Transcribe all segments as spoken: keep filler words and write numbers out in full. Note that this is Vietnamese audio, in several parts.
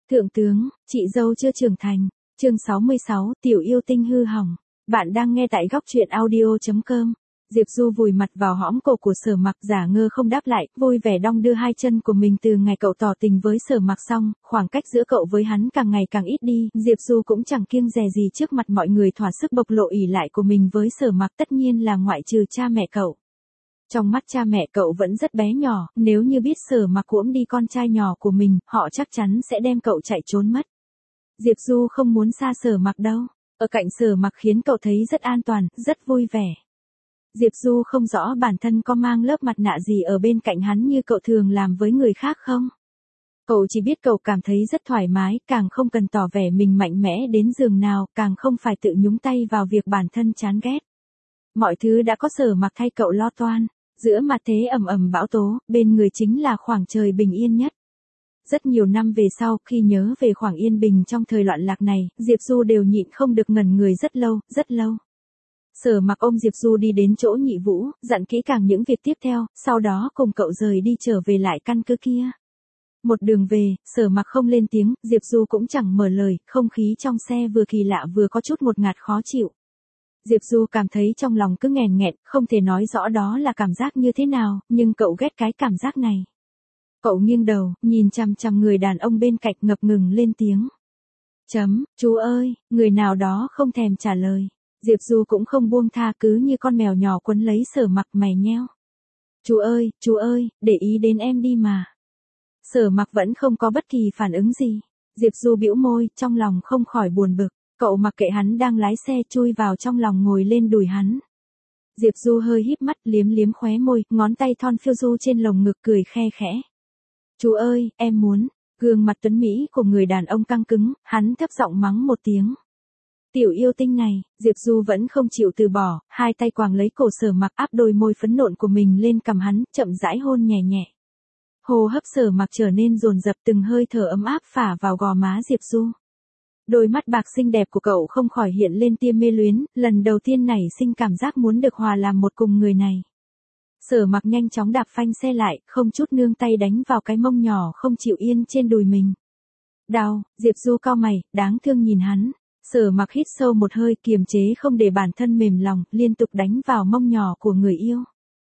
Thượng tướng, chị dâu chưa trưởng thành. Chương sáu mươi sáu, tiểu yêu tinh hư hỏng. Bạn đang nghe tại góc truyện audio chấm com. Diệp Du vùi mặt vào hõm cổ của Sở Mặc, giả ngơ không đáp lại, vui vẻ đong đưa hai chân của mình. Từ ngày cậu tỏ tình với Sở Mặc xong, khoảng cách giữa cậu với hắn càng ngày càng ít đi. Diệp Du cũng chẳng kiêng dè gì trước mặt mọi người thỏa sức bộc lộ ỷ lại của mình với Sở Mặc, tất nhiên là ngoại trừ cha mẹ cậu. Trong mắt cha mẹ cậu vẫn rất bé nhỏ, nếu như biết Sở Mặc cuỗm đi con trai nhỏ của mình, họ chắc chắn sẽ đem cậu chạy trốn mất. Diệp Du không muốn xa Sở Mặc đâu, ở cạnh Sở Mặc khiến cậu thấy rất an toàn, rất vui vẻ. Diệp Du không rõ bản thân có mang lớp mặt nạ gì ở bên cạnh hắn như cậu thường làm với người khác không? Cậu chỉ biết cậu cảm thấy rất thoải mái, càng không cần tỏ vẻ mình mạnh mẽ đến giường nào, càng không phải tự nhúng tay vào việc bản thân chán ghét. Mọi thứ đã có Sở Mặc thay cậu lo toan. Giữa mặt thế ầm ầm bão tố, bên người chính là khoảng trời bình yên nhất. Rất nhiều năm về sau, khi nhớ về khoảng yên bình trong thời loạn lạc này, Diệp Du đều nhịn không được ngẩn người rất lâu, rất lâu. Sở Mặc ôm Diệp Du đi đến chỗ Nhị Vũ, dặn kỹ càng những việc tiếp theo, sau đó cùng cậu rời đi trở về lại căn cứ kia. Một đường về, Sở Mặc không lên tiếng, Diệp Du cũng chẳng mở lời, không khí trong xe vừa kỳ lạ vừa có chút ngột ngạt khó chịu. Diệp Du cảm thấy trong lòng cứ nghèn nghẹn, không thể nói rõ đó là cảm giác như thế nào, nhưng cậu ghét cái cảm giác này. Cậu nghiêng đầu, nhìn chằm chằm người đàn ông bên cạnh, ngập ngừng lên tiếng. Chấm, chú ơi, người nào đó không thèm trả lời. Diệp Du cũng không buông tha, cứ như con mèo nhỏ quấn lấy Sở Mặc mày nheo. Chú ơi, chú ơi, để ý đến em đi mà. Sở Mặc vẫn không có bất kỳ phản ứng gì. Diệp Du bĩu môi, trong lòng không khỏi buồn bực. Cậu mặc kệ hắn đang lái xe, chui vào trong lòng ngồi lên đùi hắn. Diệp Du hơi híp mắt, liếm liếm khóe môi, ngón tay thon phiêu du trên lồng ngực, cười khe khẽ. Chú ơi, em muốn. Gương mặt tuấn mỹ của người đàn ông căng cứng, hắn thấp giọng mắng một tiếng. Tiểu yêu tinh này, Diệp Du vẫn không chịu từ bỏ, hai tay quàng lấy cổ Sở Mặc, áp đôi môi phấn nộn của mình lên cằm hắn, chậm rãi hôn nhẹ nhẹ. Hô hấp Sở Mặc trở nên dồn dập, từng hơi thở ấm áp phả vào gò má Diệp Du. Đôi mắt bạc xinh đẹp của cậu không khỏi hiện lên tia mê luyến, lần đầu tiên nảy sinh cảm giác muốn được hòa làm một cùng người này. Sở Mặc nhanh chóng đạp phanh xe lại, không chút nương tay đánh vào cái mông nhỏ không chịu yên trên đùi mình. Đau, Diệp Du cau mày, đáng thương nhìn hắn. Sở Mặc hít sâu một hơi, kiềm chế không để bản thân mềm lòng, liên tục đánh vào mông nhỏ của người yêu.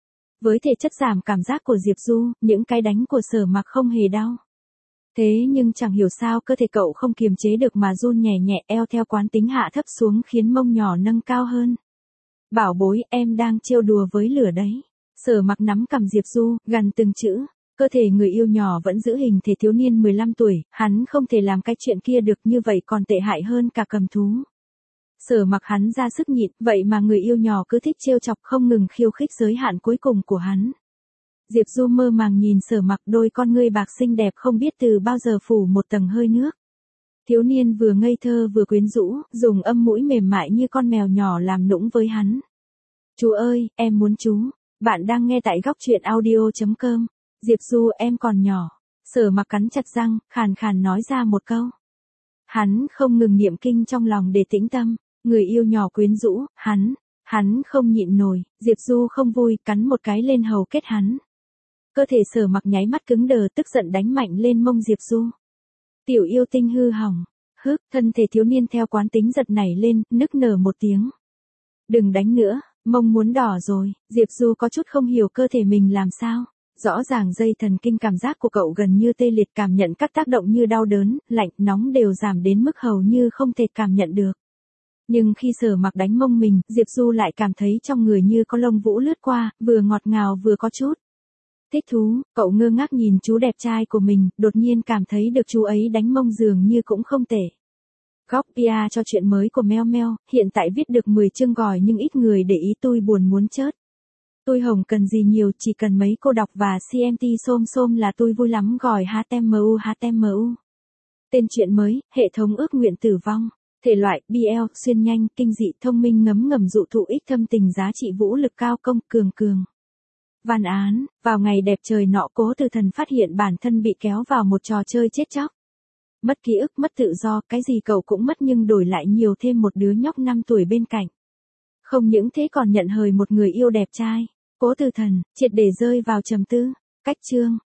Với thể chất giảm cảm giác của Diệp Du, những cái đánh của Sở Mặc không hề đau. Thế nhưng chẳng hiểu sao cơ thể cậu không kiềm chế được mà run nhẹ nhẹ, eo theo quán tính hạ thấp xuống khiến mông nhỏ nâng cao hơn. Bảo bối, em đang trêu đùa với lửa đấy. Sở Mặc nắm cằm Diệp Du, gằn từng chữ. Cơ thể người yêu nhỏ vẫn giữ hình thể thiếu niên mười lăm tuổi, hắn không thể làm cái chuyện kia được, như vậy còn tệ hại hơn cả cầm thú. Sở Mặc hắn ra sức nhịn, vậy mà người yêu nhỏ cứ thích trêu chọc, không ngừng khiêu khích giới hạn cuối cùng của hắn. Diệp Du mơ màng nhìn Sở Mặc, đôi con ngươi bạc xinh đẹp không biết từ bao giờ phủ một tầng hơi nước. Thiếu niên vừa ngây thơ vừa quyến rũ, dùng âm mũi mềm mại như con mèo nhỏ làm nũng với hắn. Chú ơi, em muốn chú. Bạn đang nghe tại góc truyện audio chấm com. Diệp Du, em còn nhỏ. Sở Mặc cắn chặt răng, khàn khàn nói ra một câu. Hắn không ngừng niệm kinh trong lòng để tĩnh tâm. Người yêu nhỏ quyến rũ, hắn, hắn không nhịn nổi. Diệp Du không vui, cắn một cái lên hầu kết hắn. Cơ thể Sở Mặc nháy mắt cứng đờ, tức giận đánh mạnh lên mông Diệp Du. Tiểu yêu tinh hư hỏng. Hức, thân thể thiếu niên theo quán tính giật nảy lên, nức nở một tiếng. Đừng đánh nữa, mông muốn đỏ rồi. Diệp Du có chút không hiểu cơ thể mình làm sao. Rõ ràng dây thần kinh cảm giác của cậu gần như tê liệt, cảm nhận các tác động như đau đớn, lạnh, nóng đều giảm đến mức hầu như không thể cảm nhận được. Nhưng khi Sở Mặc đánh mông mình, Diệp Du lại cảm thấy trong người như có lông vũ lướt qua, vừa ngọt ngào vừa có chút thích thú. Cậu ngơ ngác nhìn chú đẹp trai của mình, đột nhiên cảm thấy được chú ấy đánh mông dường như cũng không tệ. Góc pê a cho chuyện mới của Meo Meo, hiện tại viết được mười chương gỏi nhưng ít người để ý, tôi buồn muốn chết. Tôi hồng cần gì nhiều, chỉ cần mấy cô đọc và xê em tê xôm xôm là tôi vui lắm. Gỏi hát em u hát em u. Tên truyện mới, hệ thống ước nguyện tử vong. Thể loại, bê lờ, xuyên nhanh, kinh dị, thông minh, ngấm ngầm, dụ thụ, ích thâm tình, giá trị, vũ lực cao, công, cường cường. Văn án, vào ngày đẹp trời nọ, Cố Từ Thần phát hiện bản thân bị kéo vào một trò chơi chết chóc. Mất ký ức, mất tự do, cái gì cậu cũng mất nhưng đổi lại nhiều thêm một đứa nhóc năm tuổi bên cạnh. Không những thế còn nhận hời một người yêu đẹp trai. Cố Từ Thần, triệt để rơi vào trầm tư. Cách chương,